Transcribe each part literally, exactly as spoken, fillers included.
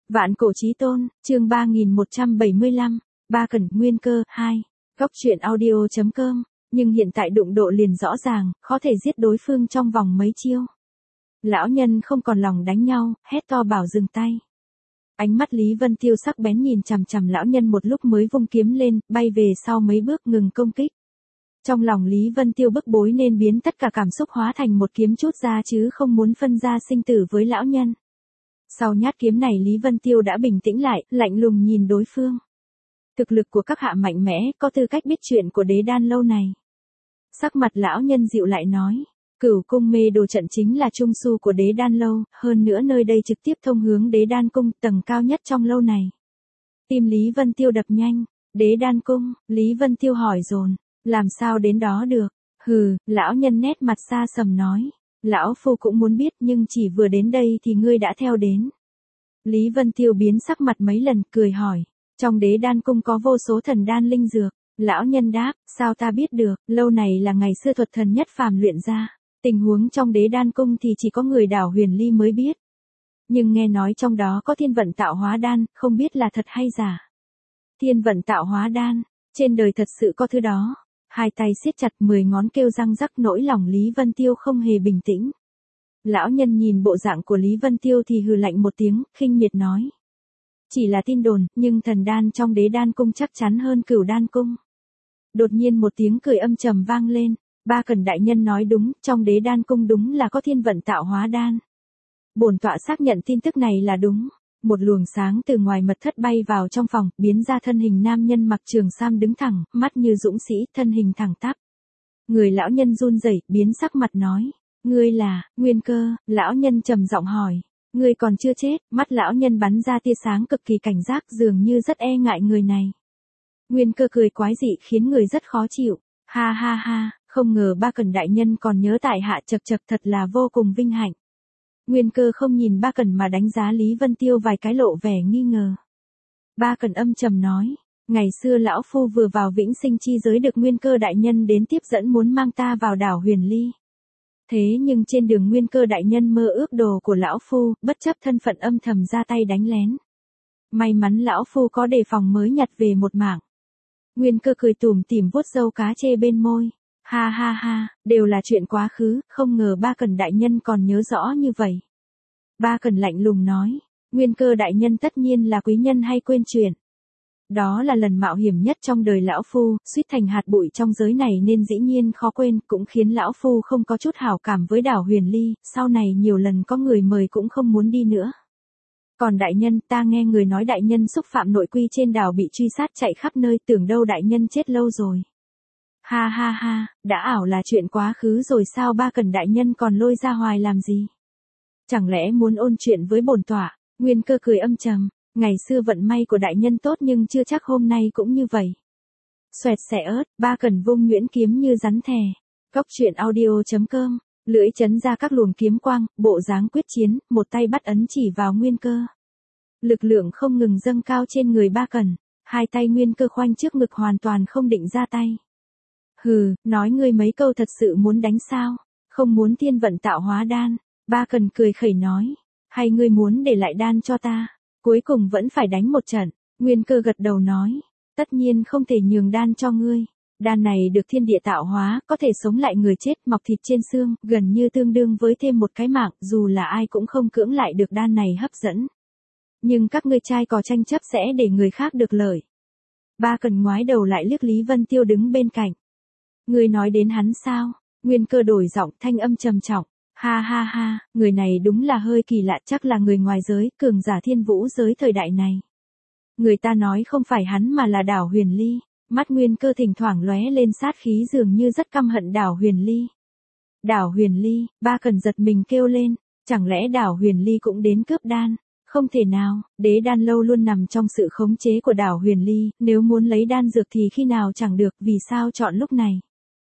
Vạn cổ chí tôn, chương ba nghìn một trăm bảy mươi lăm, Ba Cẩn Nguyên Cơ, hai. Góc truyện audio chấm com, nhưng hiện tại đụng độ liền rõ ràng, khó thể giết đối phương trong vòng mấy chiêu. Lão nhân không còn lòng đánh nhau, hét to bảo dừng tay. Ánh mắt Lý Vân Tiêu sắc bén nhìn chằm chằm lão nhân một lúc mới vung kiếm lên, bay về sau mấy bước ngừng công kích. Trong lòng Lý Vân Tiêu bức bối nên biến tất cả cảm xúc hóa thành một kiếm chút ra chứ không muốn phân ra sinh tử với lão nhân. Sau nhát kiếm này Lý Vân Tiêu đã bình tĩnh lại, lạnh lùng nhìn đối phương. Thực lực của các hạ mạnh mẽ, có tư cách biết chuyện của đế đan lâu này. Sắc mặt lão nhân dịu lại nói, Cửu cung mê đồ trận chính là trung su của đế đan lâu, hơn nữa nơi đây trực tiếp thông hướng đế đan cung, tầng cao nhất trong lâu này. Tim Lý Vân Tiêu đập nhanh, đế đan cung, Lý Vân Tiêu hỏi dồn, làm sao đến đó được? Hừ, lão nhân nét mặt xa sầm nói. Lão phu cũng muốn biết nhưng chỉ vừa đến đây thì ngươi đã theo đến. Lý Vân Tiêu biến sắc mặt mấy lần cười hỏi. Trong đế đan cung có vô số thần đan linh dược. Lão nhân đáp, sao ta biết được, lâu này là ngày xưa thuật thần nhất phàm luyện ra. Tình huống trong đế đan cung thì chỉ có người đảo Huyền Ly mới biết. Nhưng nghe nói trong đó có thiên vận tạo hóa đan, không biết là thật hay giả. Thiên vận tạo hóa đan, trên đời thật sự có thứ đó. Hai tay siết chặt mười ngón kêu răng rắc nỗi lòng Lý Vân Tiêu không hề bình tĩnh. Lão nhân nhìn bộ dạng của Lý Vân Tiêu thì hừ lạnh một tiếng, khinh miệt nói. Chỉ là tin đồn, nhưng thần đan trong đế đan cung chắc chắn hơn cửu đan cung. Đột nhiên một tiếng cười âm trầm vang lên, Ba Cẩn đại nhân nói đúng, trong đế đan cung đúng là có thiên vận tạo hóa đan. Bổn tọa xác nhận tin tức này là đúng. Một luồng sáng từ ngoài mật thất bay vào trong phòng, biến ra thân hình nam nhân mặc trường sam đứng thẳng, mắt như dũng sĩ, thân hình thẳng tắp. Người lão nhân run rẩy, biến sắc mặt nói, ngươi là, Nguyên Cơ, lão nhân trầm giọng hỏi, ngươi còn chưa chết, mắt lão nhân bắn ra tia sáng cực kỳ cảnh giác dường như rất e ngại người này. Nguyên Cơ cười quái dị khiến người rất khó chịu, ha ha ha, không ngờ Ba Cẩn đại nhân còn nhớ tại hạ chật chật thật là vô cùng vinh hạnh. Nguyên Cơ không nhìn Ba Cẩn mà đánh giá Lý Vân Tiêu vài cái lộ vẻ nghi ngờ. Ba Cẩn âm trầm nói, ngày xưa lão phu vừa vào vĩnh sinh chi giới được Nguyên Cơ đại nhân đến tiếp dẫn muốn mang ta vào đảo Huyền Ly. Thế nhưng trên đường Nguyên Cơ đại nhân mơ ước đồ của lão phu, bất chấp thân phận âm thầm ra tay đánh lén. May mắn lão phu có đề phòng mới nhặt về một mảng. Nguyên Cơ cười tủm tỉm vuốt râu cá chê bên môi. Ha ha ha, đều là chuyện quá khứ, không ngờ Ba Cẩn đại nhân còn nhớ rõ như vậy. Ba Cẩn lạnh lùng nói, Nguyên Cơ đại nhân tất nhiên là quý nhân hay quên chuyện. Đó là lần mạo hiểm nhất trong đời lão phu, suýt thành hạt bụi trong giới này nên dĩ nhiên khó quên, cũng khiến lão phu không có chút hảo cảm với đảo Huyền Ly, sau này nhiều lần có người mời cũng không muốn đi nữa. Còn đại nhân, ta nghe người nói đại nhân xúc phạm nội quy trên đảo bị truy sát chạy khắp nơi, tưởng đâu đại nhân chết lâu rồi. Ha ha ha, đã ảo là chuyện quá khứ rồi sao Ba Cẩn đại nhân còn lôi ra hoài làm gì? Chẳng lẽ muốn ôn chuyện với bổn tọa? Nguyên Cơ cười âm trầm, ngày xưa vận may của đại nhân tốt nhưng chưa chắc hôm nay cũng như vậy. Xoẹt xẻ ớt, Ba Cẩn vung nhuyễn kiếm như rắn thè. Góc truyện audio chấm com, lưỡi chấn ra các luồng kiếm quang, bộ dáng quyết chiến, một tay bắt ấn chỉ vào Nguyên Cơ. Lực lượng không ngừng dâng cao trên người Ba Cẩn, hai tay Nguyên Cơ khoanh trước ngực hoàn toàn không định ra tay. Hừ, nói ngươi mấy câu thật sự muốn đánh sao? Không muốn thiên vận tạo hóa đan. Ba Cẩn cười khẩy nói. Hay ngươi muốn để lại đan cho ta? Cuối cùng vẫn phải đánh một trận. Nguyên Cơ gật đầu nói. Tất nhiên không thể nhường đan cho ngươi. Đan này được thiên địa tạo hóa, có thể sống lại người chết, mọc thịt trên xương, gần như tương đương với thêm một cái mạng, dù là ai cũng không cưỡng lại được đan này hấp dẫn. Nhưng các ngươi trai cò tranh chấp sẽ để người khác được lợi. Ba Cẩn ngoái đầu lại liếc Lý Vân Tiêu đứng bên cạnh. Ngươi nói đến hắn sao? Nguyên Cơ đổi giọng thanh âm trầm trọng. Ha ha ha, người này đúng là hơi kỳ lạ, chắc là người ngoài giới, cường giả thiên vũ giới thời đại này. Người ta nói không phải hắn mà là đảo Huyền Ly. Mắt Nguyên Cơ thỉnh thoảng lóe lên sát khí dường như rất căm hận đảo Huyền Ly. Đảo Huyền Ly, Ba Cẩn giật mình kêu lên, chẳng lẽ đảo Huyền Ly cũng đến cướp đan? Không thể nào, đế đan lâu luôn nằm trong sự khống chế của đảo Huyền Ly, nếu muốn lấy đan dược thì khi nào chẳng được, vì sao chọn lúc này?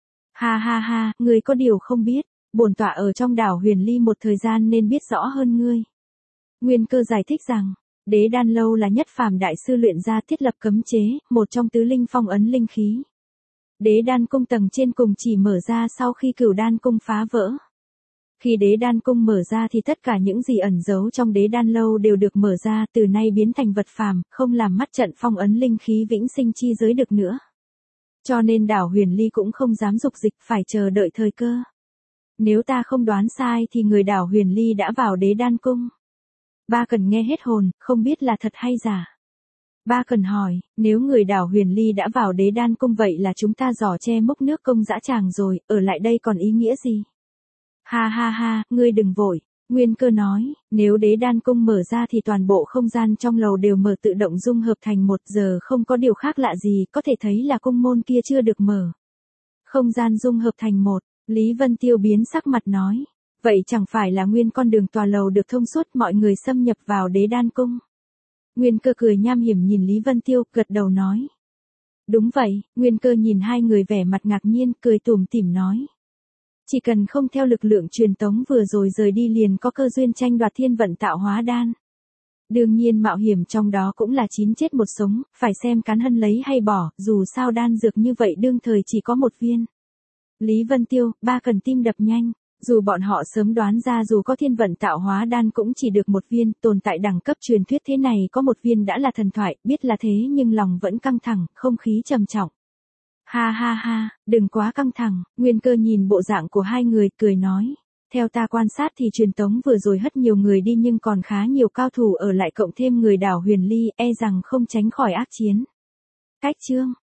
Ha ha ha, ngươi có điều không biết, bổn tọa ở trong đảo Huyền Ly một thời gian nên biết rõ hơn ngươi. Nguyên Cơ giải thích rằng, đế đan lâu là nhất phàm đại sư luyện ra thiết lập cấm chế, một trong tứ linh phong ấn linh khí. Đế đan cung tầng trên cùng chỉ mở ra sau khi cửu đan cung phá vỡ. Khi đế đan cung mở ra thì tất cả những gì ẩn giấu trong đế đan lâu đều được mở ra, từ nay biến thành vật phàm, không làm mắt trận phong ấn linh khí vĩnh sinh chi giới được nữa. Cho nên đảo Huyền Ly cũng không dám dục dịch, phải chờ đợi thời cơ. Nếu ta không đoán sai thì người đảo Huyền Ly đã vào đế đan cung. Ba Cần nghe hết hồn, không biết là thật hay giả. Ba Cần hỏi, nếu người đảo Huyền Ly đã vào đế đan cung vậy là chúng ta giỏ che múc nước công dã tràng rồi, ở lại đây còn ý nghĩa gì? Ha ha ha, ngươi đừng vội. Nguyên Cơ nói, nếu đế đan cung mở ra thì toàn bộ không gian trong lầu đều mở tự động dung hợp thành một, giờ không có điều khác lạ gì, có thể thấy là cung môn kia chưa được mở. Không gian dung hợp thành một, Lý Vân Tiêu biến sắc mặt nói. Vậy chẳng phải là nguyên con đường tòa lầu được thông suốt, mọi người xâm nhập vào đế đan cung. Nguyên Cơ cười nham hiểm nhìn Lý Vân Tiêu, gật đầu nói. Đúng vậy, Nguyên Cơ nhìn hai người vẻ mặt ngạc nhiên, cười tủm tỉm nói. Chỉ cần không theo lực lượng truyền tống vừa rồi rời đi liền có cơ duyên tranh đoạt thiên vận tạo hóa đan. Đương nhiên mạo hiểm trong đó cũng là chín chết một sống, phải xem cán hân lấy hay bỏ, dù sao đan dược như vậy đương thời chỉ có một viên. Lý Vân Tiêu, Ba Cần tim đập nhanh, dù bọn họ sớm đoán ra dù có thiên vận tạo hóa đan cũng chỉ được một viên, tồn tại đẳng cấp truyền thuyết thế này có một viên đã là thần thoại, biết là thế nhưng lòng vẫn căng thẳng, không khí trầm trọng. Ha ha ha, đừng quá căng thẳng, Nguyên Cơ nhìn bộ dạng của hai người, cười nói. Theo ta quan sát thì truyền tống vừa rồi hất nhiều người đi nhưng còn khá nhiều cao thủ ở lại cộng thêm người đảo Huyền Ly, e rằng không tránh khỏi ác chiến. Cách chương